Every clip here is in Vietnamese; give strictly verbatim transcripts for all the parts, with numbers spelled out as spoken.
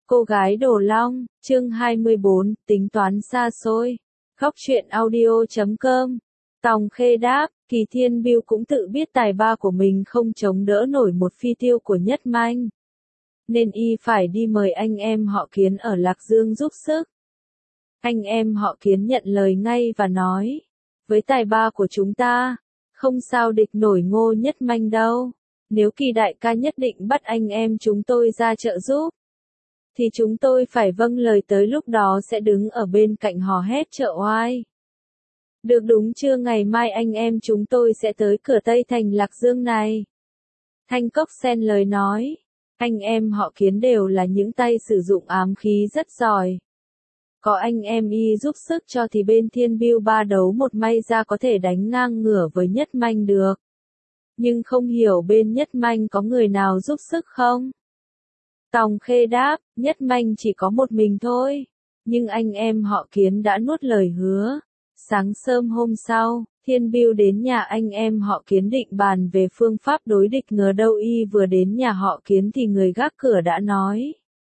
Cô gái Đồ Long, chương hai mươi bốn, tính toán xa xôi. Góc truyện audio chấm com. Tòng Khê đáp, Kỳ Thiên Biêu cũng tự biết tài ba của mình không chống đỡ nổi một phi tiêu của Nhất Manh. Nên y phải đi mời anh em họ Kiến ở Lạc Dương giúp sức. Anh em họ Kiến nhận lời ngay và nói, với tài ba của chúng ta, không sao địch nổi Ngô Nhất Manh đâu. Nếu Kỳ đại ca nhất định bắt anh em chúng tôi ra trợ giúp, thì chúng tôi phải vâng lời, tới lúc đó sẽ đứng ở bên cạnh hò hét trợ oai. Được đúng chưa, ngày mai anh em chúng tôi sẽ tới cửa Tây thành Lạc Dương này. Thanh Cốc xen lời nói, anh em họ Kiến đều là những tay sử dụng ám khí rất giỏi. Có anh em y giúp sức cho thì bên Thiên Biêu ba đấu một may ra có thể đánh ngang ngửa với Nhất Manh được. Nhưng không hiểu bên Nhất Manh có người nào giúp sức không? Tòng Khê đáp, Nhất Manh chỉ có một mình thôi. Nhưng anh em họ Kiến đã nuốt lời hứa. Sáng sớm hôm sau, Thiên Biêu đến nhà anh em họ Kiến định bàn về phương pháp đối địch, ngờ đâu y vừa đến nhà họ Kiến thì người gác cửa đã nói.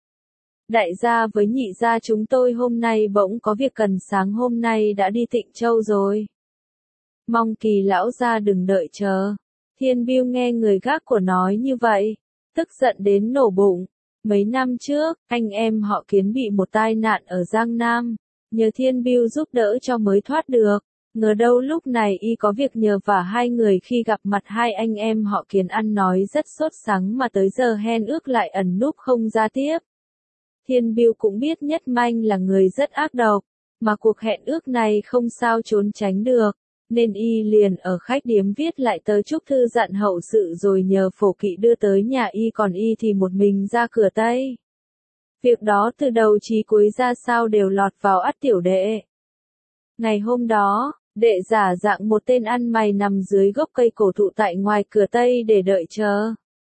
Đại gia với nhị gia chúng tôi hôm nay bỗng có việc cần, sáng hôm nay đã đi Tịnh Châu rồi. Mong Kỳ lão gia đừng đợi chờ. Thiên Biêu nghe người gác của nói như vậy, tức giận đến nổ bụng. Mấy năm trước, anh em họ Kiến bị một tai nạn ở Giang Nam, nhờ Thiên Biêu giúp đỡ cho mới thoát được. Ngờ đâu lúc này y có việc nhờ vả hai người, khi gặp mặt hai anh em họ Kiến ăn nói rất sốt sắng mà tới giờ hẹn ước lại ẩn núp không ra tiếp. Thiên Biêu cũng biết Nhất Manh là người rất ác độc, mà cuộc hẹn ước này không sao trốn tránh được, nên y liền ở khách điếm viết lại tờ chúc thư dặn hậu sự rồi nhờ Phổ Kỵ đưa tới nhà y, còn y thì một mình ra cửa Tây. Việc đó từ đầu chí cuối ra sao đều lọt vào ắt tiểu đệ. Ngày hôm đó, đệ giả dạng một tên ăn mày nằm dưới gốc cây cổ thụ tại ngoài cửa Tây để đợi chờ.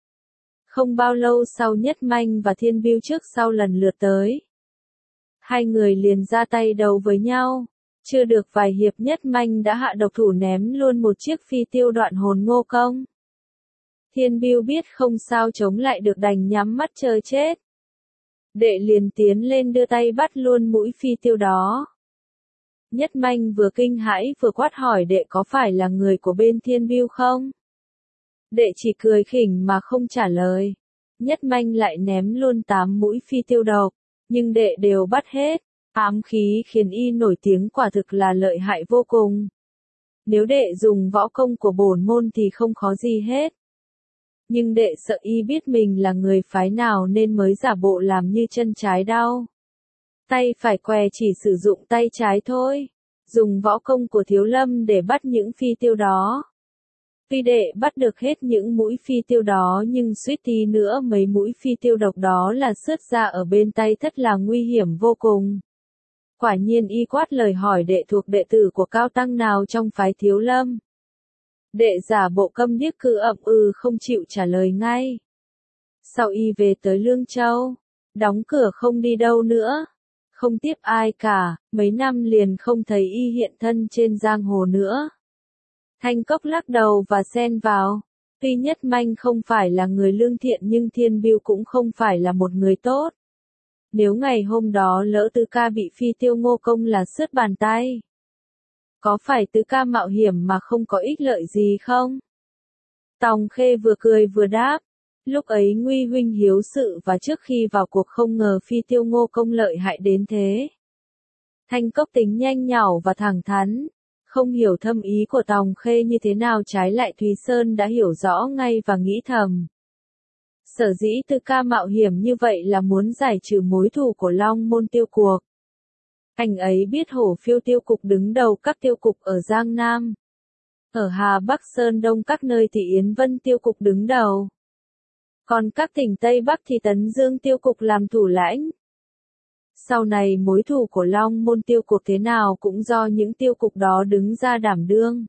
Không bao lâu sau, Nhất Manh và Thiên Biêu trước sau lần lượt tới. Hai người liền ra tay đấu với nhau. Chưa được vài hiệp, Nhất Manh đã hạ độc thủ ném luôn một chiếc phi tiêu đoạn hồn Ngô Công. Thiên Biêu biết không sao chống lại được đành nhắm mắt chờ chết. Đệ liền tiến lên đưa tay bắt luôn mũi phi tiêu đó. Nhất Manh vừa kinh hãi vừa quát hỏi đệ có phải là người của bên Thiên Biêu không? Đệ chỉ cười khỉnh mà không trả lời. Nhất Manh lại ném luôn tám mũi phi tiêu độc, nhưng đệ đều bắt hết. Ám khí khiến y nổi tiếng quả thực là lợi hại vô cùng. Nếu đệ dùng võ công của bổn môn thì không khó gì hết. Nhưng đệ sợ y biết mình là người phái nào nên mới giả bộ làm như chân trái đau. Tay phải què chỉ sử dụng tay trái thôi. Dùng võ công của Thiếu Lâm để bắt những phi tiêu đó. Tuy đệ bắt được hết những mũi phi tiêu đó nhưng suýt tí nữa mấy mũi phi tiêu độc đó là sướt ra ở bên tay, thật là nguy hiểm vô cùng. Quả nhiên y quát lời hỏi đệ thuộc đệ tử của cao tăng nào trong phái Thiếu Lâm. Đệ giả bộ câm điếc cứ ậm ừ không chịu trả lời ngay. Sau y về tới Lương Châu, đóng cửa không đi đâu nữa, không tiếp ai cả, mấy năm liền không thấy y hiện thân trên giang hồ nữa. Thanh Cốc lắc đầu và xen vào, tuy Nhất Manh không phải là người lương thiện nhưng Thiên Biêu cũng không phải là một người tốt. Nếu ngày hôm đó lỡ Tứ ca bị phi tiêu Ngô Công là sứt bàn tay, có phải Tứ ca mạo hiểm mà không có ích lợi gì không? Tòng Khê vừa cười vừa đáp, lúc ấy Nguy huynh hiếu sự và trước khi vào cuộc không ngờ phi tiêu Ngô Công lợi hại đến thế. Thanh Cốc tính nhanh nhảu và thẳng thắn, không hiểu thâm ý của Tòng Khê như thế nào, trái lại Thúy Sơn đã hiểu rõ ngay và nghĩ thầm. Sở dĩ Tứ ca mạo hiểm như vậy là muốn giải trừ mối thù của Long Môn tiêu cuộc. Anh ấy biết Hổ Phiêu tiêu cục đứng đầu các tiêu cục ở Giang Nam. Ở Hà Bắc Sơn Đông các nơi thì Yến Vân tiêu cục đứng đầu. Còn các tỉnh Tây Bắc thì Tấn Dương tiêu cục làm thủ lãnh. Sau này mối thù của Long Môn tiêu cục thế nào cũng do những tiêu cục đó đứng ra đảm đương.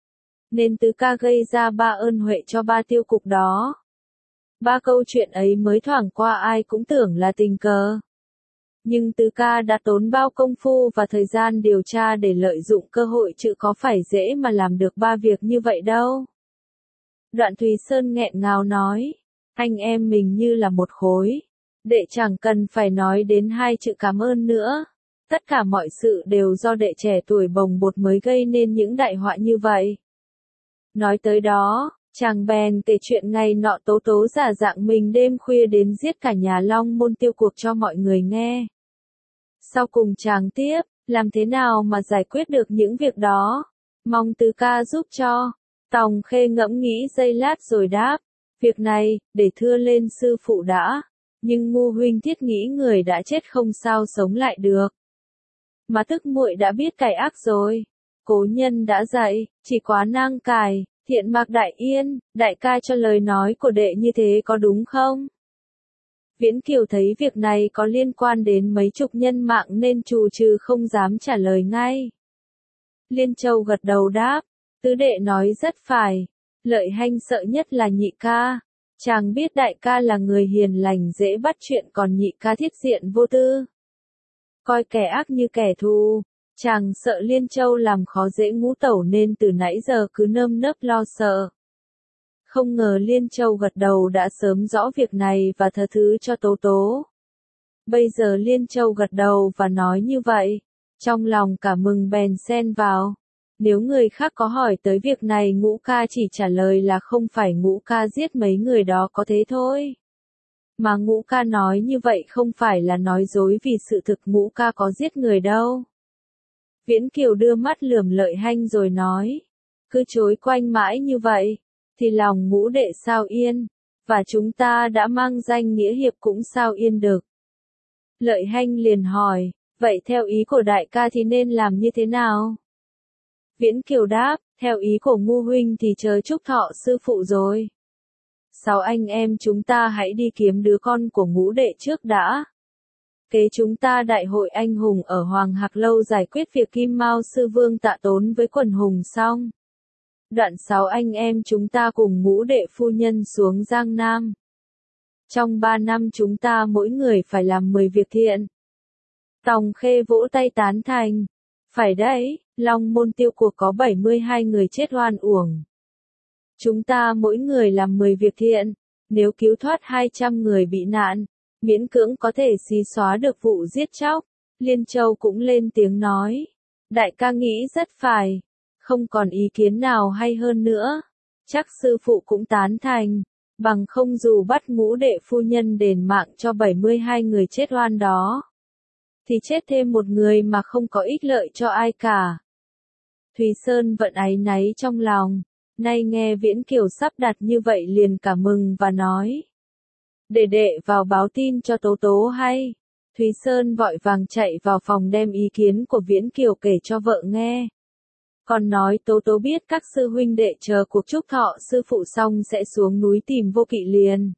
Nên Tứ ca gây ra ba ơn huệ cho ba tiêu cục đó. Ba câu chuyện ấy mới thoảng qua ai cũng tưởng là tình cờ. Nhưng Tứ ca đã tốn bao công phu và thời gian điều tra để lợi dụng cơ hội, chứ có phải dễ mà làm được ba việc như vậy đâu. Đoạn Thúy Sơn nghẹn ngào nói, anh em mình như là một khối. Đệ chẳng cần phải nói đến hai chữ cảm ơn nữa. Tất cả mọi sự đều do đệ trẻ tuổi bồng bột mới gây nên những đại họa như vậy. Nói tới đó, chàng bèn kể chuyện ngày nọ Tố Tố giả dạng mình đêm khuya đến giết cả nhà Long Môn tiêu cuộc cho mọi người nghe. Sau cùng chàng tiếp, làm thế nào mà giải quyết được những việc đó? Mong tứ ca giúp cho. Tòng Khê ngẫm nghĩ giây lát rồi đáp, việc này, để thưa lên sư phụ đã. Nhưng ngu huynh thiết nghĩ người đã chết không sao sống lại được. Mà tức muội đã biết cải ác rồi. Cố nhân đã dạy, chỉ quá nang cài, thiện mạc đại yên, đại ca cho lời nói của đệ như thế có đúng không? Viễn Kiều thấy việc này có liên quan đến mấy chục nhân mạng nên trù trừ không dám trả lời ngay. Liên Châu gật đầu đáp, tứ đệ nói rất phải, Lợi Hanh sợ nhất là nhị ca. Chàng biết đại ca là người hiền lành dễ bắt chuyện còn nhị ca thiết diện vô tư. Coi kẻ ác như kẻ thù, chàng sợ Liên Châu làm khó dễ ngũ tẩu nên từ nãy giờ cứ nơm nớp lo sợ. Không ngờ Liên Châu gật đầu đã sớm rõ việc này và tha thứ cho Tố Tố. Bây giờ Liên Châu gật đầu và nói như vậy, trong lòng cả mừng bèn xen vào. Nếu người khác có hỏi tới việc này Ngũ ca chỉ trả lời là không phải Ngũ ca giết mấy người đó có thế thôi. Mà Ngũ ca nói như vậy không phải là nói dối vì sự thực Ngũ ca có giết người đâu. Viễn Kiều đưa mắt lườm Lợi Hanh rồi nói, cứ chối quanh mãi như vậy, thì lòng ngũ đệ sao yên, và chúng ta đã mang danh nghĩa hiệp cũng sao yên được. Lợi Hanh liền hỏi, vậy theo ý của đại ca thì nên làm như thế nào? Viễn Kiều đáp, theo ý của ngu huynh thì chờ chúc thọ sư phụ rồi. Sáu anh em chúng ta hãy đi kiếm đứa con của ngũ đệ trước đã. Kế chúng ta đại hội anh hùng ở Hoàng Hạc Lâu giải quyết việc Kim Mao sư vương Tạ Tốn với quần hùng xong. Đoạn sáu anh em chúng ta cùng ngũ đệ phu nhân xuống Giang Nam. Trong ba năm chúng ta mỗi người phải làm mười việc thiện. Tòng Khê vỗ tay tán thành. Phải đấy, Long Môn tiêu cuộc có bảy mươi hai người chết oan uổng. Chúng ta mỗi người làm mười việc thiện, nếu cứu thoát hai trăm người bị nạn, miễn cưỡng có thể xí xóa được vụ giết chóc. Liên Châu cũng lên tiếng nói. Đại ca nghĩ rất phải. Không còn ý kiến nào hay hơn nữa. Chắc sư phụ cũng tán thành. Bằng không dù bắt ngũ đệ phu nhân đền mạng cho bảy mươi hai người chết oan đó, thì chết thêm một người mà không có ích lợi cho ai cả. Thùy Sơn vẫn áy náy trong lòng. Nay nghe Viễn Kiều sắp đặt như vậy liền cả mừng và nói. Để đệ vào báo tin cho Tố Tố hay. Thùy Sơn vội vàng chạy vào phòng đem ý kiến của Viễn Kiều kể cho vợ nghe. Còn nói Tố Tố biết các sư huynh đệ chờ cuộc chúc thọ sư phụ xong sẽ xuống núi tìm Vô Kỵ liền.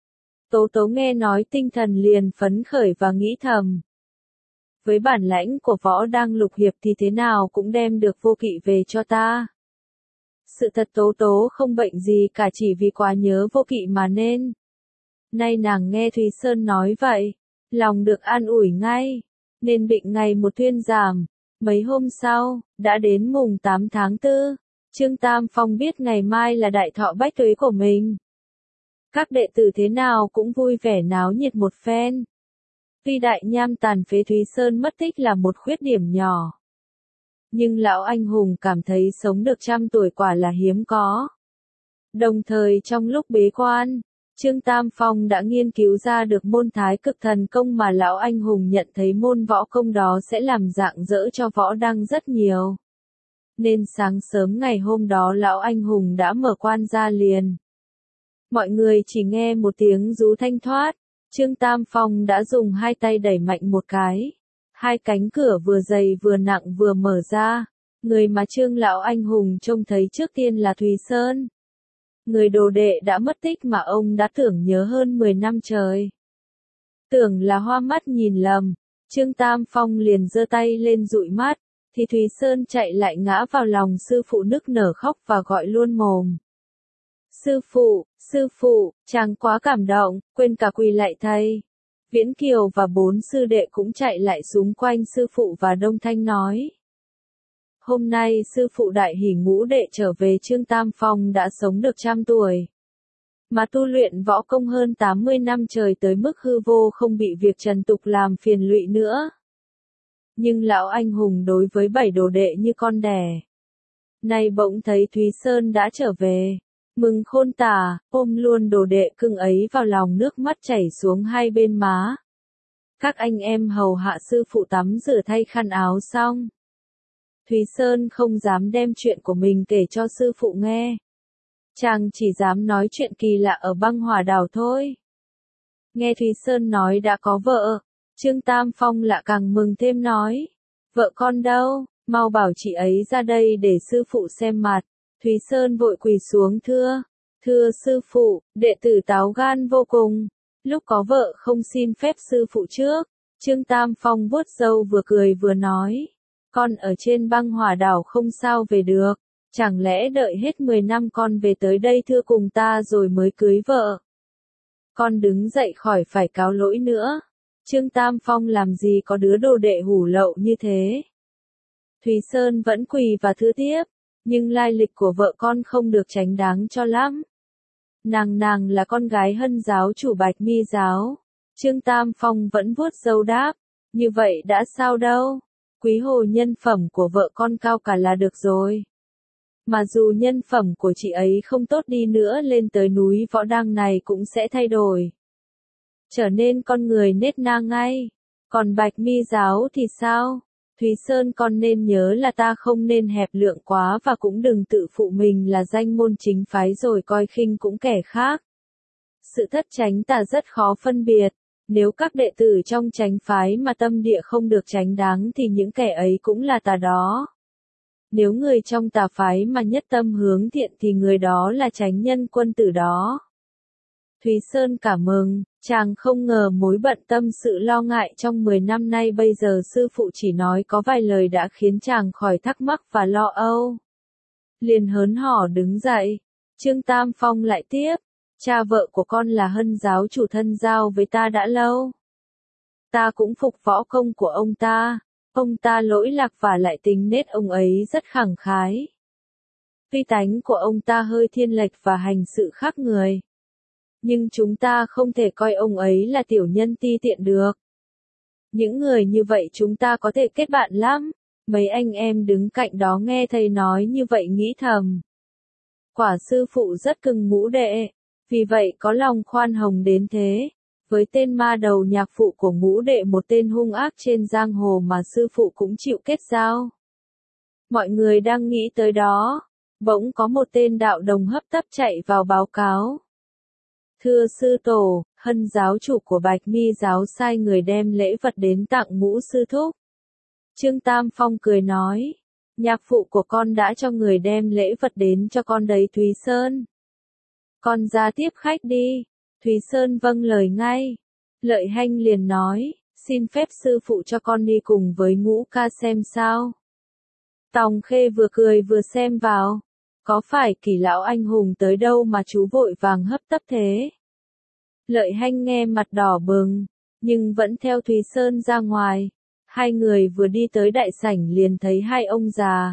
Tố Tố nghe nói tinh thần liền phấn khởi và nghĩ thầm. Với bản lãnh của võ đang lục hiệp thì thế nào cũng đem được Vô Kỵ về cho ta. Sự thật Tố Tố không bệnh gì cả chỉ vì quá nhớ Vô Kỵ mà nên. Nay nàng nghe Thùy Sơn nói vậy, lòng được an ủi ngay, nên bệnh ngày một thuyên giảm. Mấy hôm sau, đã đến mùng tám tháng tư, Trương Tam Phong biết ngày mai là đại thọ bách tuế của mình. Các đệ tử thế nào cũng vui vẻ náo nhiệt một phen. Tuy đại nham tàn phế Thúy Sơn mất tích là một khuyết điểm nhỏ, nhưng lão anh hùng cảm thấy sống được trăm tuổi quả là hiếm có. Đồng thời trong lúc bế quan, Trương Tam Phong đã nghiên cứu ra được môn thái cực thần công mà lão anh hùng nhận thấy môn võ công đó sẽ làm rạng rỡ cho võ đăng rất nhiều. Nên sáng sớm ngày hôm đó lão anh hùng đã mở quan ra liền. Mọi người chỉ nghe một tiếng rú thanh thoát, Trương Tam Phong đã dùng hai tay đẩy mạnh một cái. Hai cánh cửa vừa dày vừa nặng vừa mở ra, người mà Trương lão anh hùng trông thấy trước tiên là Thùy Sơn. Người đồ đệ đã mất tích mà ông đã tưởng nhớ hơn mười năm trời. Tưởng là hoa mắt nhìn lầm, Trương Tam Phong liền giơ tay lên dụi mắt, thì Thùy Sơn chạy lại ngã vào lòng sư phụ nức nở khóc và gọi luôn mồm. Sư phụ, sư phụ, chàng quá cảm động, quên cả quỳ lại thầy. Viễn Kiều và bốn sư đệ cũng chạy lại xung quanh sư phụ và đông thanh nói. Hôm nay sư phụ đại hỉ ngũ đệ trở về Trương Tam Phong đã sống được trăm tuổi. mà tu luyện võ công hơn tám mươi năm trời tới mức hư vô không bị việc trần tục làm phiền lụy nữa. Nhưng lão anh hùng đối với bảy đồ đệ như con đẻ. Nay bỗng thấy Thúy Sơn đã trở về, mừng khôn tả, ôm luôn đồ đệ cưng ấy vào lòng, nước mắt chảy xuống hai bên má. Các anh em hầu hạ sư phụ tắm rửa thay khăn áo xong. Thúy Sơn không dám đem chuyện của mình kể cho sư phụ nghe. Chàng chỉ dám nói chuyện kỳ lạ ở băng hỏa đảo thôi. Nghe Thúy Sơn nói đã có vợ, Trương Tam Phong lạ càng mừng thêm nói. Vợ con đâu, mau bảo chị ấy ra đây để sư phụ xem mặt. Thúy Sơn vội quỳ xuống thưa. Thưa sư phụ, đệ tử táo gan vô cùng. Lúc có vợ không xin phép sư phụ trước. Trương Tam Phong vuốt râu vừa cười vừa nói. Con ở trên băng hỏa đảo không sao về được. Chẳng lẽ đợi hết mười năm con về tới đây thưa cùng ta rồi mới cưới vợ. Con đứng dậy khỏi phải cáo lỗi nữa. Trương Tam Phong làm gì có đứa đồ đệ hủ lậu như thế. Thúy Sơn vẫn quỳ và thưa tiếp. Nhưng lai lịch của vợ con không được chánh đáng cho lắm. Nàng nàng là con gái Hân giáo chủ Bạch Mi giáo. Trương Tam Phong vẫn vuốt râu đáp. Như vậy đã sao đâu. Quý hồ nhân phẩm của vợ con cao cả là được rồi. Mà dù nhân phẩm của chị ấy không tốt đi nữa lên tới núi Võ Đăng này cũng sẽ thay đổi. Trở nên con người nết na ngay. Còn Bạch Mi giáo thì sao? Thúy Sơn con nên nhớ là ta không nên hẹp lượng quá và cũng đừng tự phụ mình là danh môn chính phái rồi coi khinh cũng kẻ khác. Sự thất chánh tà rất khó phân biệt. Nếu các đệ tử trong chánh phái mà tâm địa không được chánh đáng thì những kẻ ấy cũng là tà đó. Nếu người trong tà phái mà nhất tâm hướng thiện thì người đó là chánh nhân quân tử đó. Thúy Sơn cảm mừng, chàng không ngờ mối bận tâm sự lo ngại trong mười năm nay bây giờ sư phụ chỉ nói có vài lời đã khiến chàng khỏi thắc mắc và lo âu. Liền hớn hở đứng dậy, Trương Tam Phong lại tiếp, cha vợ của con là Hân giáo chủ thân giao với ta đã lâu. Ta cũng phục võ công của ông ta, ông ta lỗi lạc và lại tính nết ông ấy rất khẳng khái. Tuy tánh của ông ta hơi thiên lệch và hành sự khác người. Nhưng chúng ta không thể coi ông ấy là tiểu nhân ti tiện được. Những người như vậy chúng ta có thể kết bạn lắm. Mấy anh em đứng cạnh đó nghe thầy nói như vậy nghĩ thầm. Quả sư phụ rất cưng ngũ đệ, vì vậy có lòng khoan hồng đến thế. Với tên ma đầu nhạc phụ của ngũ đệ một tên hung ác trên giang hồ mà sư phụ cũng chịu kết giao. Mọi người đang nghĩ tới đó, bỗng có một tên đạo đồng hấp tấp chạy vào báo cáo. Thưa sư tổ, Hân giáo chủ của Bạch Mi giáo sai người đem lễ vật đến tặng ngũ sư thúc. Trương Tam Phong cười nói, nhạc phụ của con đã cho người đem lễ vật đến cho con đấy Thúy Sơn. Con ra tiếp khách đi. Thúy Sơn vâng lời ngay. Lợi Hanh liền nói, xin phép sư phụ cho con đi cùng với ngũ ca xem sao. Tòng Khê vừa cười vừa xem vào. Có phải Kỳ lão anh hùng tới đâu mà chú vội vàng hấp tấp thế? Lợi Hanh nghe mặt đỏ bừng, nhưng vẫn theo Thúy Sơn ra ngoài. Hai người vừa đi tới đại sảnh liền thấy hai ông già.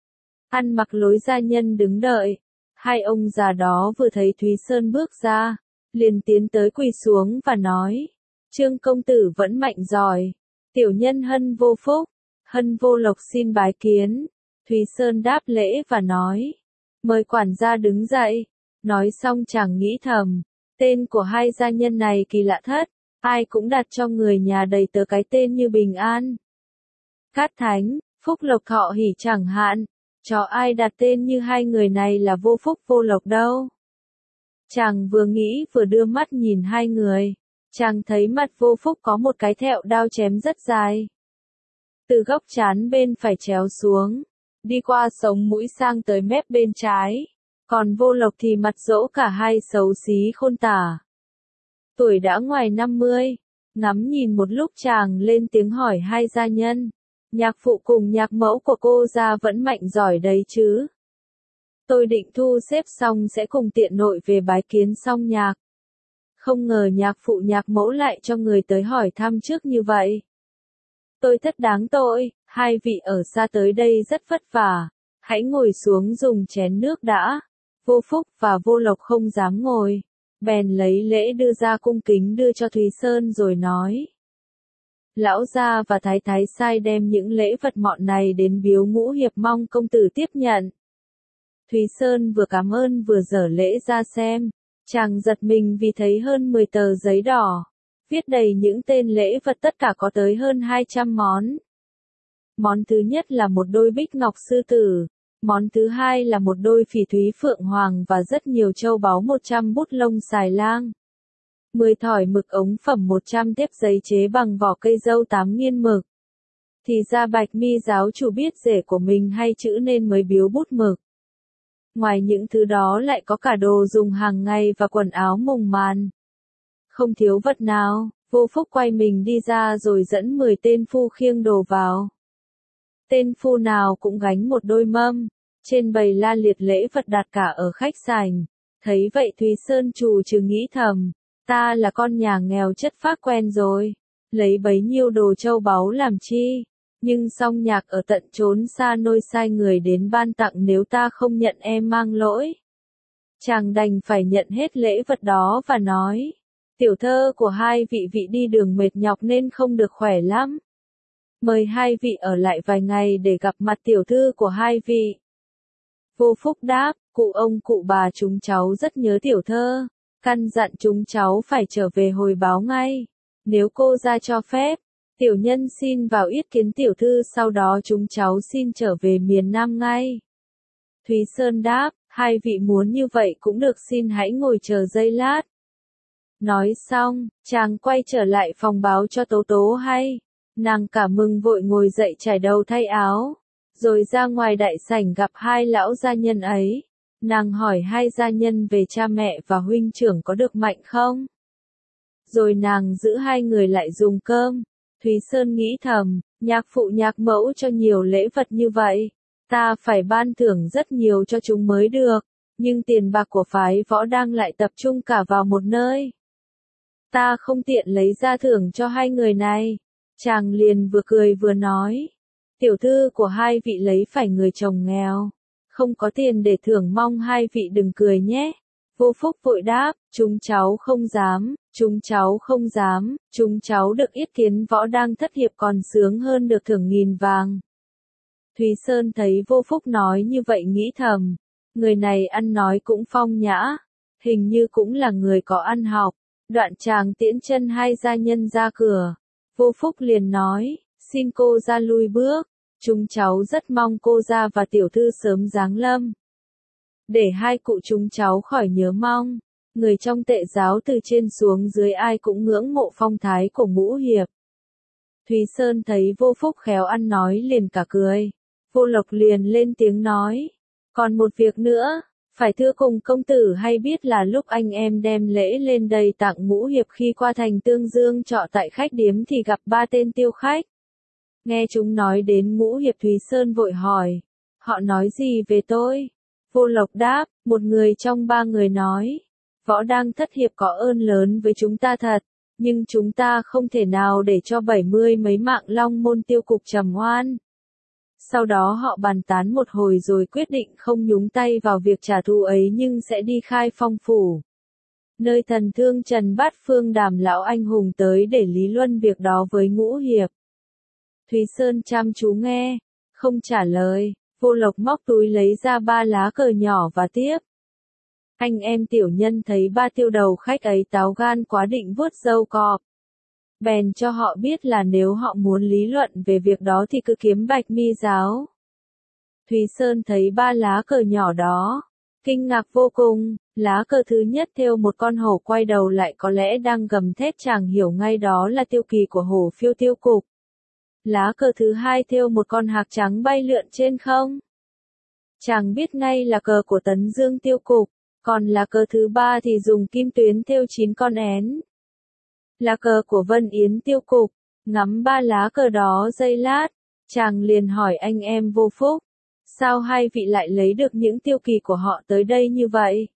Ăn mặc lối gia nhân đứng đợi. Hai ông già đó vừa thấy Thúy Sơn bước ra, liền tiến tới quỳ xuống và nói. Trương công tử vẫn mạnh giỏi. Tiểu nhân Hân vô phúc, Hân vô lộc xin bái kiến. Thúy Sơn đáp lễ và nói. Mời quản gia đứng dậy. Nói xong chàng nghĩ thầm. Tên của hai gia nhân này kỳ lạ thất. Ai cũng đặt cho người nhà đầy tớ cái tên như Bình An, Cát Thánh, Phúc Lộc Thọ Hỷ chẳng hạn. Cho ai đặt tên như hai người này là vô phúc vô lộc đâu. Chàng vừa nghĩ vừa đưa mắt nhìn hai người. Chàng thấy mặt vô phúc có một cái thẹo đao chém rất dài. Từ góc trán bên phải chéo xuống. Đi qua sống mũi sang tới mép bên trái. Còn vô lộc thì mặt dỗ cả hai xấu xí khôn tả. Tuổi đã ngoài năm mươi. Ngắm nhìn một lúc chàng lên tiếng hỏi hai gia nhân. Nhạc phụ cùng nhạc mẫu của cô gia vẫn mạnh giỏi đấy chứ. Tôi định thu xếp xong sẽ cùng tiện nội về bái kiến xong nhạc. Không ngờ nhạc phụ nhạc mẫu lại cho người tới hỏi thăm trước như vậy. Tôi thất đáng tội, hai vị ở xa tới đây rất vất vả. Hãy ngồi xuống dùng chén nước đã. Vô phúc và vô lộc không dám ngồi. bèn lấy lễ đưa ra cung kính đưa cho Thúy Sơn rồi nói. Lão gia và thái thái sai đem những lễ vật mọn này đến biếu Ngũ Hiệp, mong công tử tiếp nhận. Thúy Sơn vừa cảm ơn vừa dở lễ ra xem, chàng giật mình vì thấy hơn mười tờ giấy đỏ, viết đầy những tên lễ vật, tất cả có tới hơn hai trăm món. Món thứ nhất là một đôi bích ngọc sư tử, món thứ hai là một đôi phỉ thúy phượng hoàng và rất nhiều châu báu, một trăm bút lông xài lang, mười thỏi mực ống phẩm, một trăm tiếp giấy chế bằng vỏ cây dâu, tám nghiên mực. Thì ra Bạch Mi giáo chủ biết rể của mình hay chữ nên mới biếu bút mực. Ngoài những thứ đó lại có cả đồ dùng hàng ngày và quần áo mùng màn. Không thiếu vật nào, Vô Phúc quay mình đi ra rồi dẫn mười tên phu khiêng đồ vào. Tên phu nào cũng gánh một đôi mâm, trên bày la liệt lễ vật đặt cả ở khách sảnh. Thấy vậy Thúy Sơn trù trừ nghĩ thầm, ta là con nhà nghèo chất phác quen rồi, lấy bấy nhiêu đồ châu báu làm chi, nhưng song nhạc ở tận chốn xa nôi sai người đến ban tặng, nếu ta không nhận em mang lỗi. Chàng đành phải nhận hết lễ vật đó và nói, tiểu thơ của hai vị vị đi đường mệt nhọc nên không được khỏe lắm. Mời hai vị ở lại vài ngày để gặp mặt tiểu thư của hai vị. Vô Phúc đáp, cụ ông cụ bà chúng cháu rất nhớ tiểu thơ, căn dặn chúng cháu phải trở về hồi báo ngay. Nếu cô ra cho phép, tiểu nhân xin vào yết kiến tiểu thư, sau đó chúng cháu xin trở về miền Nam ngay. Thúy Sơn đáp, hai vị muốn như vậy cũng được, xin hãy ngồi chờ giây lát. Nói xong, chàng quay trở lại phòng báo cho Tố Tố hay. Nàng cả mừng vội ngồi dậy trải đầu thay áo, rồi ra ngoài đại sảnh gặp hai lão gia nhân ấy. Nàng hỏi hai gia nhân về cha mẹ và huynh trưởng có được mạnh không? Rồi nàng giữ hai người lại dùng cơm. Thúy Sơn nghĩ thầm, nhạc phụ nhạc mẫu cho nhiều lễ vật như vậy, ta phải ban thưởng rất nhiều cho chúng mới được, nhưng tiền bạc của phái võ đang lại tập trung cả vào một nơi. Ta không tiện lấy ra thưởng cho hai người này. Chàng liền vừa cười vừa nói, tiểu thư của hai vị lấy phải người chồng nghèo, không có tiền để thưởng, mong hai vị đừng cười nhé. Vô Phúc vội đáp, chúng cháu không dám, chúng cháu không dám, chúng cháu được yết kiến võ đang thất hiệp còn sướng hơn được thưởng nghìn vàng. Thúy Sơn thấy Vô Phúc nói như vậy nghĩ thầm, người này ăn nói cũng phong nhã, hình như cũng là người có ăn học. Đoạn chàng tiễn chân hai gia nhân ra cửa. Vô Phúc liền nói, xin cô ra lui bước, chúng cháu rất mong cô gia và tiểu thư sớm giáng lâm. Để hai cụ chúng cháu khỏi nhớ mong, người trong Tệ giáo từ trên xuống dưới ai cũng ngưỡng mộ phong thái của Ngũ Hiệp. Thúy Sơn thấy Vô Phúc khéo ăn nói liền cả cười. Vô Lộc liền lên tiếng nói, còn một việc nữa, phải thưa cùng công tử hay biết là lúc anh em đem lễ lên đây tặng Ngũ Hiệp, khi qua thành Tương Dương trọ tại khách điếm thì gặp ba tên tiêu khách. Nghe chúng nói đến Ngũ Hiệp, Thúy Sơn vội hỏi, họ nói gì về tôi? Vô Lộc đáp, một người trong ba người nói, võ đang thất hiệp có ơn lớn với chúng ta thật, nhưng chúng ta không thể nào để cho bảy mươi mấy mạng Long Môn tiêu cục trầm oan. Sau đó họ bàn tán một hồi rồi quyết định không nhúng tay vào việc trả thù ấy, nhưng sẽ đi Khai Phong phủ, nơi thần thương Trần Bát Phương Đàm lão anh hùng tới để lý luận việc đó với Ngũ Hiệp. Thúy Sơn chăm chú nghe, không trả lời. Vô Lộc móc túi lấy ra ba lá cờ nhỏ và tiếp. Anh em tiểu nhân thấy ba tiêu đầu khách ấy táo gan quá, định vuốt râu cọp. Bèn cho họ biết là nếu họ muốn lý luận về việc đó thì cứ kiếm Bạch Mi giáo. Thúy Sơn thấy ba lá cờ nhỏ đó, kinh ngạc vô cùng. Lá cờ thứ nhất thêu một con hổ quay đầu lại có lẽ đang gầm thét, chàng hiểu ngay đó là tiêu kỳ của Hổ Phiêu tiêu cục. Lá cờ thứ hai thêu một con hạc trắng bay lượn trên không. Chàng biết ngay là cờ của Tấn Dương tiêu cục, còn lá cờ thứ ba thì dùng kim tuyến thêu chín con én. Là cờ của Vân Yến tiêu cục. Ngắm ba lá cờ đó giây lát, chàng liền hỏi anh em Vô Phúc, sao hai vị lại lấy được những tiêu kỳ của họ tới đây như vậy?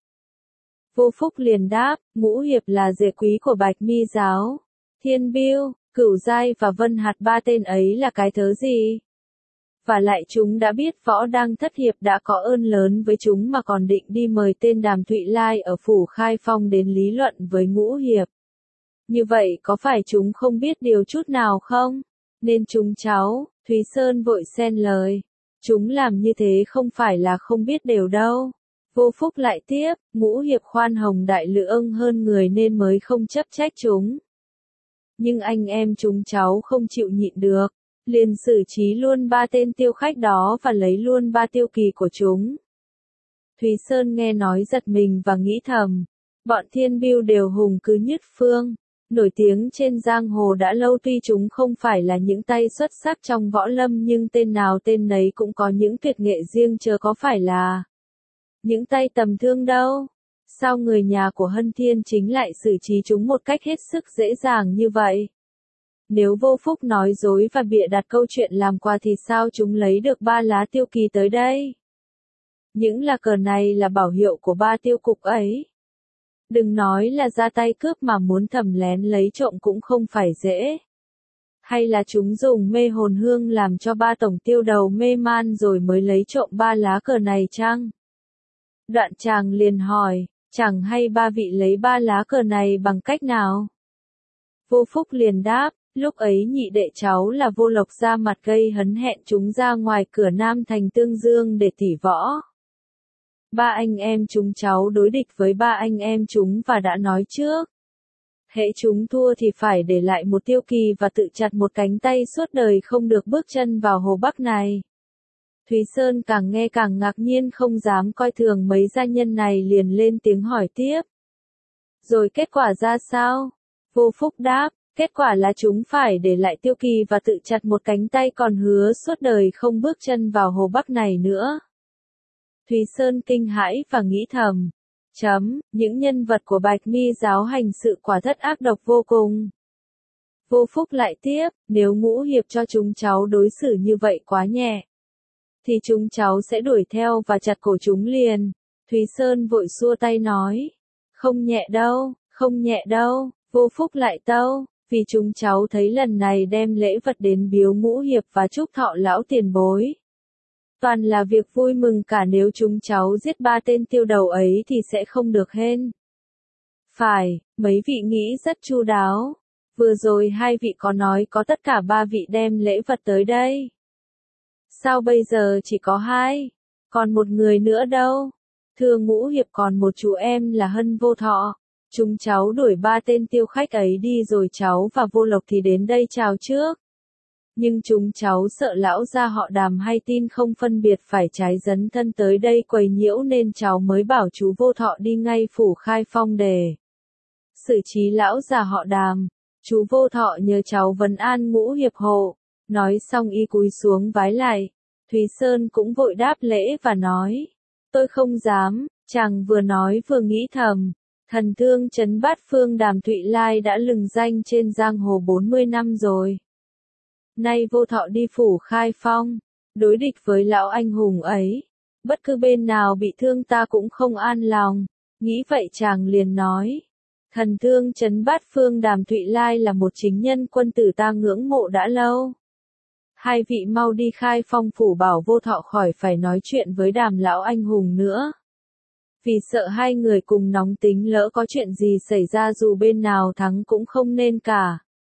Vô Phúc liền đáp, Ngũ Hiệp là rể quý của Bạch Mi giáo. Thiên Biêu, Cửu Giai và Vân Hạt, ba tên ấy là cái thớ gì? Và lại chúng đã biết Võ Đăng Thất Hiệp đã có ơn lớn với chúng mà còn định đi mời tên Đàm Thụy Lai ở Phủ Khai Phong đến lý luận với Ngũ Hiệp. Như vậy có phải chúng không biết điều chút nào không? Nên chúng cháu, Thúy Sơn vội xen lời. Chúng làm như thế không phải là không biết đều đâu. Vô Phúc lại tiếp, Ngũ Hiệp khoan hồng đại lượng hơn người nên mới không chấp trách chúng. Nhưng anh em chúng cháu không chịu nhịn được, liền xử trí luôn ba tên tiêu khách đó và lấy luôn ba tiêu kỳ của chúng. Thúy Sơn nghe nói giật mình và nghĩ thầm, bọn Thiên Bưu đều hùng cứ nhất phương, nổi tiếng trên giang hồ đã lâu, tuy chúng không phải là những tay xuất sắc trong võ lâm nhưng tên nào tên nấy cũng có những tuyệt nghệ riêng, chớ có phải là những tay tầm thương đâu. Sao người nhà của Hân Thiên Chính lại xử trí chúng một cách hết sức dễ dàng như vậy? Nếu Vô Phúc nói dối và bịa đặt câu chuyện làm quà thì sao chúng lấy được ba lá tiêu kỳ tới đây? Những lá cờ này là bảo hiệu của ba tiêu cục ấy. Đừng nói là ra tay cướp mà muốn thầm lén lấy trộm cũng không phải dễ. Hay là chúng dùng mê hồn hương làm cho ba tổng tiêu đầu mê man rồi mới lấy trộm ba lá cờ này chăng? Đoạn chàng liền hỏi, chẳng hay ba vị lấy ba lá cờ này bằng cách nào? Vô Phúc liền đáp, lúc ấy nhị đệ cháu là Vô Lộc ra mặt gây hấn hẹn chúng ra ngoài cửa Nam thành Tương Dương để tỉ võ. Ba anh em chúng cháu đối địch với ba anh em chúng và đã nói trước. Hễ chúng thua thì phải để lại một tiêu kỳ và tự chặt một cánh tay suốt đời không được bước chân vào Hồ Bắc này. Thúy Sơn càng nghe càng ngạc nhiên, không dám coi thường mấy gia nhân này, liền lên tiếng hỏi tiếp. Rồi kết quả ra sao? Vô Phúc đáp, kết quả là chúng phải để lại tiêu kỳ và tự chặt một cánh tay, còn hứa suốt đời không bước chân vào Hồ Bắc này nữa. Thúy Sơn kinh hãi và nghĩ thầm, chấm, những nhân vật của Bạch Mi giáo hành sự quả thất ác độc vô cùng. Vô Phúc lại tiếp, nếu Ngũ Hiệp cho chúng cháu đối xử như vậy quá nhẹ, thì chúng cháu sẽ đuổi theo và chặt cổ chúng liền. Thúy Sơn vội xua tay nói, không nhẹ đâu, không nhẹ đâu. Vô Phúc lại tâu, vì chúng cháu thấy lần này đem lễ vật đến biếu Ngũ Hiệp và chúc thọ lão tiền bối. Toàn là việc vui mừng cả, nếu chúng cháu giết ba tên tiêu đầu ấy thì sẽ không được hên. Phải, mấy vị nghĩ rất chu đáo. Vừa rồi hai vị có nói có tất cả ba vị đem lễ vật tới đây. Sao bây giờ chỉ có hai? Còn một người nữa đâu? Thưa Ngũ Hiệp, còn một chú em là Hân Vô Thọ. Chúng cháu đuổi ba tên tiêu khách ấy đi rồi cháu và Vô Lộc thì đến đây chào trước. Nhưng chúng cháu sợ lão gia họ Đàm hay tin không phân biệt phải trái dấn thân tới đây quấy nhiễu nên cháu mới bảo chú Vô Thọ đi ngay Phủ Khai Phong để xử trí lão già họ Đàm. Chú Vô Thọ nhờ cháu vấn an Ngũ Hiệp hộ. Nói xong y cúi xuống vái lại. Thúy Sơn cũng vội đáp lễ và nói, tôi không dám. Chàng vừa nói vừa nghĩ thầm, thần thương trấn bát phương Đàm Thụy Lai đã lừng danh trên giang hồ bốn mươi năm rồi. Nay Vô Thọ đi Phủ Khai Phong, đối địch với lão anh hùng ấy, bất cứ bên nào bị thương ta cũng không an lòng. Nghĩ vậy chàng liền nói, thần thương trấn bát phương Đàm Thụy Lai là một chính nhân quân tử ta ngưỡng mộ đã lâu. Hai vị mau đi Khai Phong phủ bảo Vô Thọ khỏi phải nói chuyện với Đàm lão anh hùng nữa. Vì sợ hai người cùng nóng tính, lỡ có chuyện gì xảy ra dù bên nào thắng cũng không nên cả.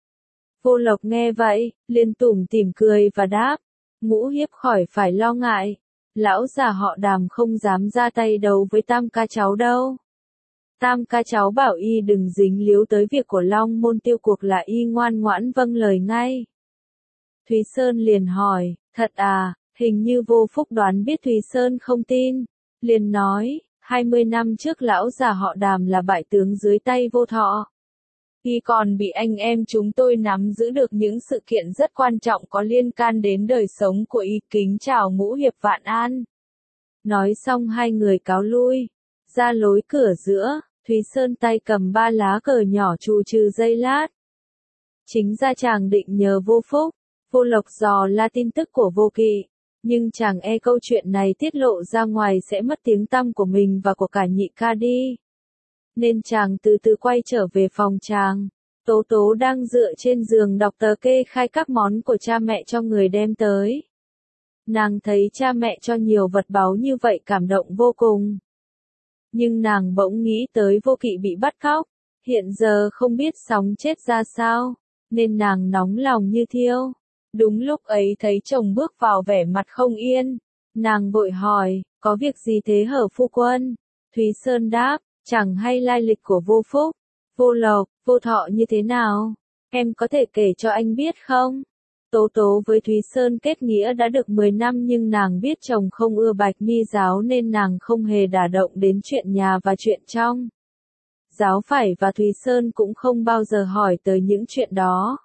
Vô Lộc nghe vậy, liền tủm tỉm cười và đáp, Ngũ Hiệp khỏi phải lo ngại. Lão già họ Đàm không dám ra tay đấu với tam ca cháu đâu. Tam ca cháu bảo y đừng dính líu tới việc của Long Môn tiêu cuộc là y ngoan ngoãn vâng lời ngay. Thúy Sơn liền hỏi, thật à? Hình như Vô Phúc đoán biết Thúy Sơn không tin. Liền nói, hai mươi năm trước lão già họ Đàm là bại tướng dưới tay Vô Thọ. Y còn bị anh em chúng tôi nắm giữ được những sự kiện rất quan trọng có liên can đến đời sống của y. Kính chào Ngũ Hiệp vạn an. Nói xong hai người cáo lui. Ra lối cửa giữa, Thúy Sơn tay cầm ba lá cờ nhỏ trù trừ giây lát. Chính ra chàng định nhờ Vô Phúc, Vô Lộc dò la tin tức của Vô Kỵ. Nhưng chàng e câu chuyện này tiết lộ ra ngoài sẽ mất tiếng tăm của mình và của cả nhị ca đi. Nên chàng từ từ quay trở về phòng chàng. Tố Tố đang dựa trên giường đọc tờ kê khai các món của cha mẹ cho người đem tới. Nàng thấy cha mẹ cho nhiều vật báu như vậy cảm động vô cùng. Nhưng nàng bỗng nghĩ tới Vô Kỵ bị bắt cóc, hiện giờ không biết sống chết ra sao, nên nàng nóng lòng như thiêu. Đúng lúc ấy thấy chồng bước vào vẻ mặt không yên, nàng vội hỏi, có việc gì thế hở phu quân? Thúy Sơn đáp, chẳng hay lai lịch của Vô Phúc, Vô Lộc, Vô Thọ như thế nào, em có thể kể cho anh biết không? Tố Tố với Thúy Sơn kết nghĩa đã được mười năm nhưng nàng biết chồng không ưa Bạch Mi giáo nên nàng không hề đả động đến chuyện nhà và chuyện trong giáo phải, và Thúy Sơn cũng không bao giờ hỏi tới những chuyện đó.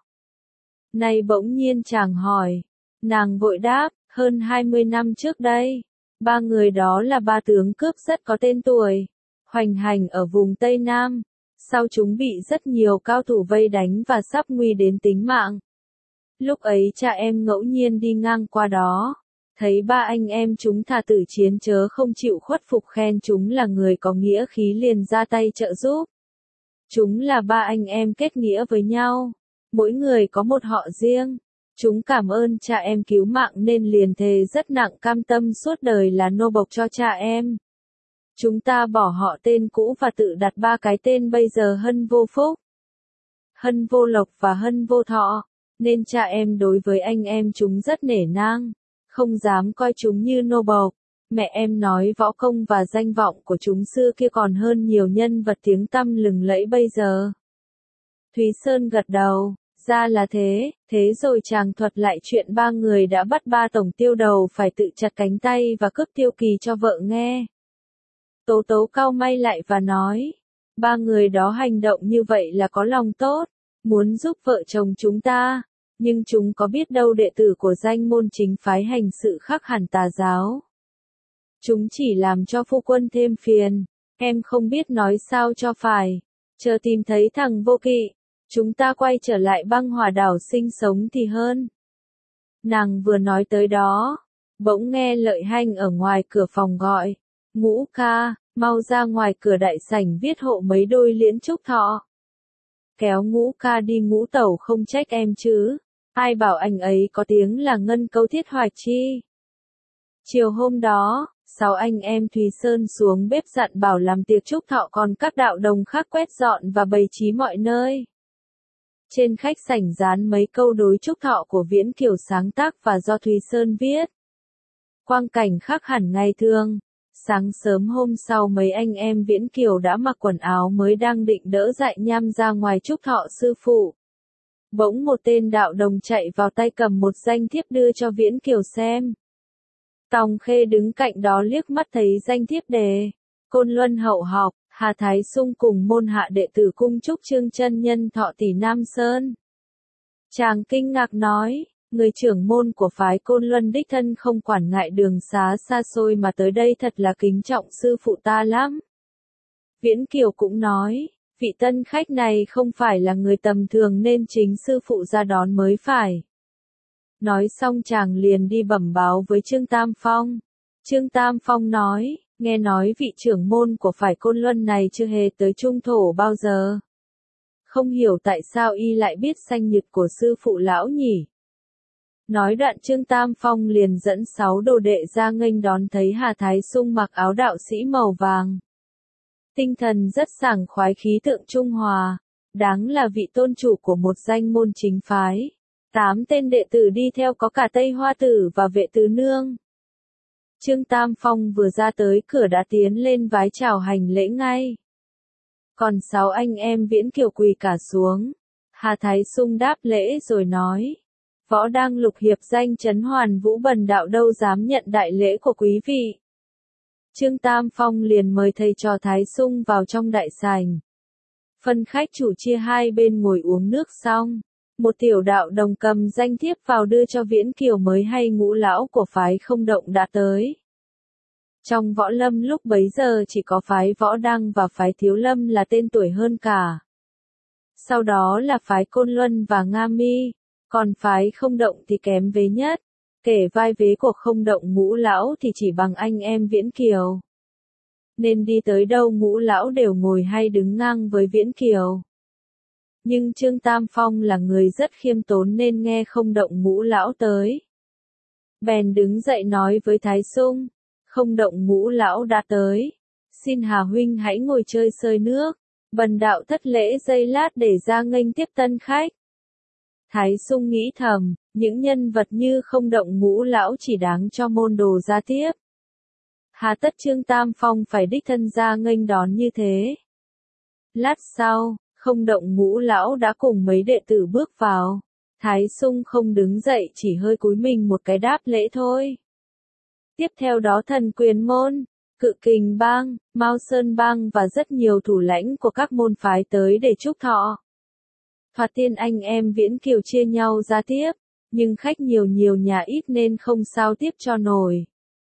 Nay bỗng nhiên chàng hỏi, nàng vội đáp, hơn hai mươi năm trước đây, ba người đó là ba tướng cướp rất có tên tuổi, hoành hành ở vùng Tây Nam, sau chúng bị rất nhiều cao thủ vây đánh và sắp nguy đến tính mạng. Lúc ấy cha em ngẫu nhiên đi ngang qua đó, thấy ba anh em chúng thà tử chiến chớ không chịu khuất phục, khen chúng là người có nghĩa khí liền ra tay trợ giúp. Chúng là ba anh em kết nghĩa với nhau, mỗi người có một họ riêng. Chúng cảm ơn cha em cứu mạng nên liền thề rất nặng cam tâm suốt đời là nô bộc cho cha em. Chúng ta bỏ họ tên cũ và tự đặt ba cái tên bây giờ Hân Vô Phúc, Hân Vô Lộc và Hân Vô Thọ, nên cha em đối với anh em chúng rất nể nang, không dám coi chúng như nô bộc. Mẹ em nói võ công và danh vọng của chúng xưa kia còn hơn nhiều nhân vật tiếng tăm lừng lẫy bây giờ. Thúy Sơn gật đầu, ra là thế, thế rồi chàng thuật lại chuyện ba người đã bắt ba tổng tiêu đầu phải tự chặt cánh tay và cướp Tiêu Kỳ cho vợ nghe. Tố Tố cau may lại và nói, ba người đó hành động như vậy là có lòng tốt, muốn giúp vợ chồng chúng ta, nhưng chúng có biết đâu đệ tử của danh môn chính phái hành sự khác hẳn tà giáo. Chúng chỉ làm cho phu quân thêm phiền, em không biết nói sao cho phải, chờ tìm thấy thằng Vô Kỵ, chúng ta quay trở lại băng hỏa đảo sinh sống thì hơn. Nàng vừa nói tới đó, bỗng nghe Lợi Hanh ở ngoài cửa phòng gọi, Ngũ ca, mau ra ngoài cửa đại sảnh viết hộ mấy đôi liễn trúc thọ. Kéo Ngũ ca đi, Ngũ tẩu không trách em chứ, ai bảo anh ấy có tiếng là ngân câu thiết hoạch chi. Chiều hôm đó, sáu anh em Thúy Sơn xuống bếp dặn bảo làm tiệc chúc thọ, còn các đạo đồng khác quét dọn và bày trí mọi nơi. Trên khách sảnh dán mấy câu đối chúc thọ của Viễn Kiều sáng tác và do Thúy Sơn viết. Quang cảnh khác hẳn ngày thường. Sáng sớm hôm sau mấy anh em Viễn Kiều đã mặc quần áo mới đang định đỡ dại nham ra ngoài chúc thọ sư phụ. Bỗng một tên đạo đồng chạy vào tay cầm một danh thiếp đưa cho Viễn Kiều xem. Tòng Khê đứng cạnh đó liếc mắt thấy danh thiếp đề, Côn Luân hậu học, Hà Thái Sung cùng môn hạ đệ tử cung chúc Trương chân nhân thọ tỷ Nam Sơn. Chàng kinh ngạc nói, người trưởng môn của phái Côn Luân đích thân không quản ngại đường xá xa xôi mà tới đây thật là kính trọng sư phụ ta lắm. Viễn Kiều cũng nói, vị tân khách này không phải là người tầm thường nên chính sư phụ ra đón mới phải. Nói xong chàng liền đi bẩm báo với Trương Tam Phong. Trương Tam Phong nói, nghe nói vị trưởng môn của phái Côn Luân này chưa hề tới Trung Thổ bao giờ. Không hiểu tại sao y lại biết sanh nhật của sư phụ lão nhỉ. Nói đoạn Trương Tam Phong liền dẫn sáu đồ đệ ra nghênh đón, thấy Hà Thái Sung mặc áo đạo sĩ màu vàng. Tinh thần rất sảng khoái, khí tượng trung hòa, đáng là vị tôn chủ của một danh môn chính phái. Tám tên đệ tử đi theo có cả Tây Hoa Tử và Vệ Tứ Nương. Trương Tam Phong vừa ra tới cửa đã tiến lên vái chào hành lễ ngay. Còn sáu anh em Viễn Kiều quỳ cả xuống. Hà Thái Sung đáp lễ rồi nói, võ đang lục hiệp danh Trấn Hoàn Vũ Bần đạo đâu dám nhận đại lễ của quý vị. Trương Tam Phong liền mời thầy trò Thái Sung vào trong đại sảnh. Phân khách chủ chia hai bên ngồi uống nước xong, một tiểu đạo đồng cầm danh thiếp vào đưa cho Viễn Kiều mới hay Ngũ lão của phái Không Động đã tới. Trong võ lâm lúc bấy giờ chỉ có phái Võ Đăng và phái Thiếu Lâm là tên tuổi hơn cả. Sau đó là phái Côn Luân và Nga Mi, còn phái Không Động thì kém vế nhất. Kể vai vế của Không Động Ngũ lão thì chỉ bằng anh em Viễn Kiều. Nên đi tới đâu Ngũ lão đều ngồi hay đứng ngang với Viễn Kiều. Nhưng Trương Tam Phong là người rất khiêm tốn nên nghe Không Động Ngũ lão tới. bèn đứng dậy nói với Thái Sung, Không Động Ngũ lão đã tới. Xin Hà huynh hãy ngồi chơi sơi nước. Bần đạo thất lễ giây lát để ra nghênh tiếp tân khách. Thái Sung nghĩ thầm, những nhân vật như Không Động Ngũ lão chỉ đáng cho môn đồ ra tiếp. Hà tất Trương Tam Phong phải đích thân ra nghênh đón như thế. Lát sau, Không Động Ngũ lão đã cùng mấy đệ tử bước vào. Thái Sung không đứng dậy, chỉ hơi cúi mình một cái đáp lễ thôi. Tiếp theo đó Thần Quyền môn, Cự Kình bang, Mao Sơn bang và rất nhiều thủ lãnh của các môn phái tới để chúc thọ. Thoạt tiên anh em Viễn Kiều chia nhau ra tiếp, nhưng khách nhiều nhiều nhà ít nên không sao tiếp cho nổi.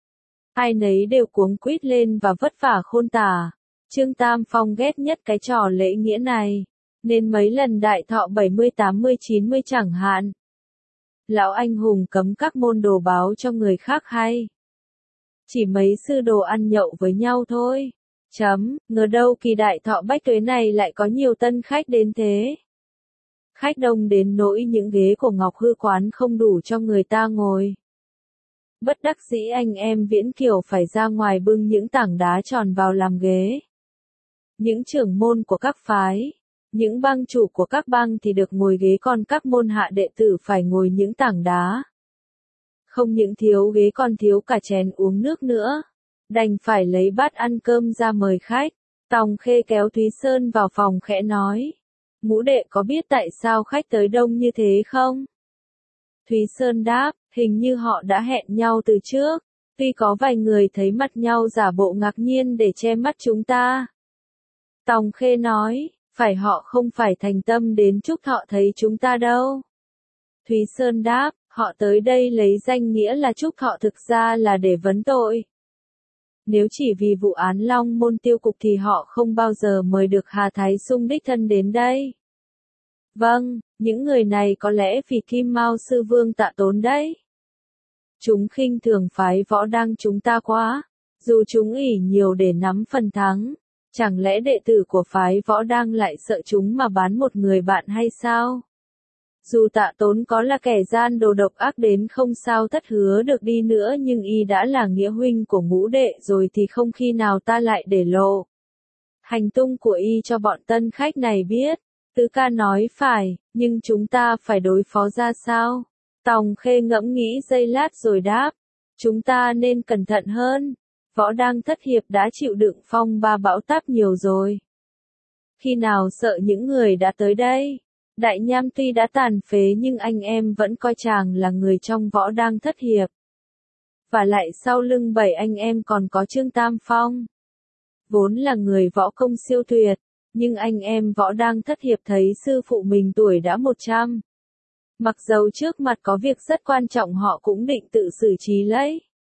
Ai nấy đều cuống quýt lên và vất vả khôn tả. Trương Tam Phong ghét nhất cái trò lễ nghĩa này, nên mấy lần đại thọ bảy mươi tám mươi chín mươi chẳng hạn. Lão anh hùng cấm các môn đồ báo cho người khác hay. Chỉ mấy sư đồ ăn nhậu với nhau thôi. Chấm, ngờ đâu kỳ đại thọ bách tuế này lại có nhiều tân khách đến thế. Khách đông đến nỗi những ghế của Ngọc Hư quán không đủ cho người ta ngồi. Bất đắc dĩ anh em Viễn Kiều phải ra ngoài bưng những tảng đá tròn vào làm ghế. Những trưởng môn của các phái, những bang chủ của các bang thì được ngồi ghế, còn các môn hạ đệ tử phải ngồi những tảng đá. Không những thiếu ghế còn thiếu cả chén uống nước nữa. Đành phải lấy bát ăn cơm ra mời khách. Tòng Khê kéo Thúy Sơn vào phòng khẽ nói. Ngũ đệ có biết tại sao khách tới đông như thế không? Thúy Sơn đáp, hình như họ đã hẹn nhau từ trước. Tuy có vài người thấy mặt nhau giả bộ ngạc nhiên để che mắt chúng ta. Tòng Khê nói, phải họ không phải thành tâm đến chúc thọ thấy chúng ta đâu. Thúy Sơn đáp, họ tới đây lấy danh nghĩa là chúc thọ, thực ra là để vấn tội. Nếu chỉ vì vụ án Long Môn tiêu cục thì họ không bao giờ mời được Hà Thái Sung đích thân đến đây. Vâng, những người này có lẽ vì Kim Mao Sư Vương Tạ Tốn đấy. Chúng khinh thường phái Võ Đăng chúng ta quá, dù chúng ỷ nhiều để nắm phần thắng. Chẳng lẽ đệ tử của phái Võ Đăng lại sợ chúng mà bán một người bạn hay sao? Dù Tạ Tốn có là kẻ gian đồ độc ác đến không sao thất hứa được đi nữa, nhưng y đã là nghĩa huynh của ngũ đệ rồi thì không khi nào ta lại để lộ hành tung của y cho bọn tân khách này biết. Tứ ca nói phải, nhưng chúng ta phải đối phó ra sao? Tòng Khê ngẫm nghĩ giây lát rồi đáp, chúng ta nên cẩn thận hơn. Võ Đăng thất hiệp đã chịu đựng phong ba bão táp nhiều rồi. Khi nào sợ những người đã tới đây? Đại Nham tuy đã tàn phế nhưng anh em vẫn coi chàng là người trong Võ Đăng thất hiệp. Và lại sau lưng bảy anh em còn có Trương Tam Phong. Vốn là người võ công siêu tuyệt, nhưng anh em Võ Đăng thất hiệp thấy sư phụ mình tuổi đã một trăm. Mặc dầu trước mặt có việc rất quan trọng họ cũng định tự xử trí lấy.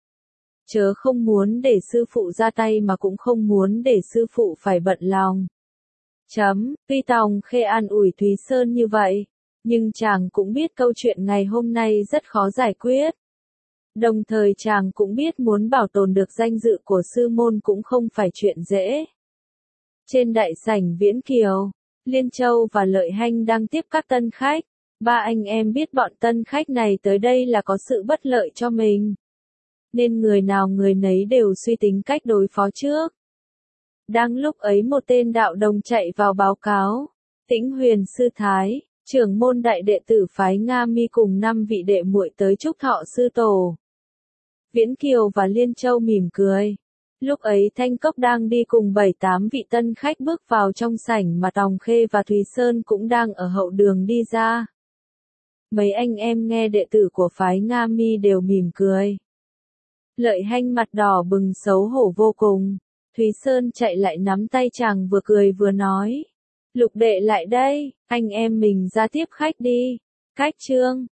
Chớ không muốn để sư phụ ra tay mà cũng không muốn để sư phụ phải bận lòng. Chấm, tuy Tòng Khê an ủi Thúy Sơn như vậy, nhưng chàng cũng biết câu chuyện ngày hôm nay rất khó giải quyết. Đồng thời chàng cũng biết muốn bảo tồn được danh dự của sư môn cũng không phải chuyện dễ. Trên đại sảnh Viễn Kiều, Liên Châu và Lợi Hanh đang tiếp các tân khách. Ba anh em biết bọn tân khách này tới đây là có sự bất lợi cho mình, nên người nào người nấy đều suy tính cách đối phó trước. Đang lúc ấy một tên đạo đồng chạy vào báo cáo. Tĩnh Huyền Sư Thái, trưởng môn đại đệ tử phái Nga Mi cùng năm vị đệ muội tới chúc thọ sư tổ. Viễn Kiều và Liên Châu mỉm cười. Lúc ấy Thanh Cốc đang đi cùng bảy tám vị tân khách bước vào trong sảnh mà Tòng Khê và Thúy Sơn cũng đang ở hậu đường đi ra. Mấy anh em nghe đệ tử của phái Nga Mi đều mỉm cười. Lợi Hanh mặt đỏ bừng xấu hổ vô cùng. Thúy Sơn chạy lại nắm tay chàng vừa cười vừa nói. Lục đệ lại đây, anh em mình ra tiếp khách đi. Cách Trương.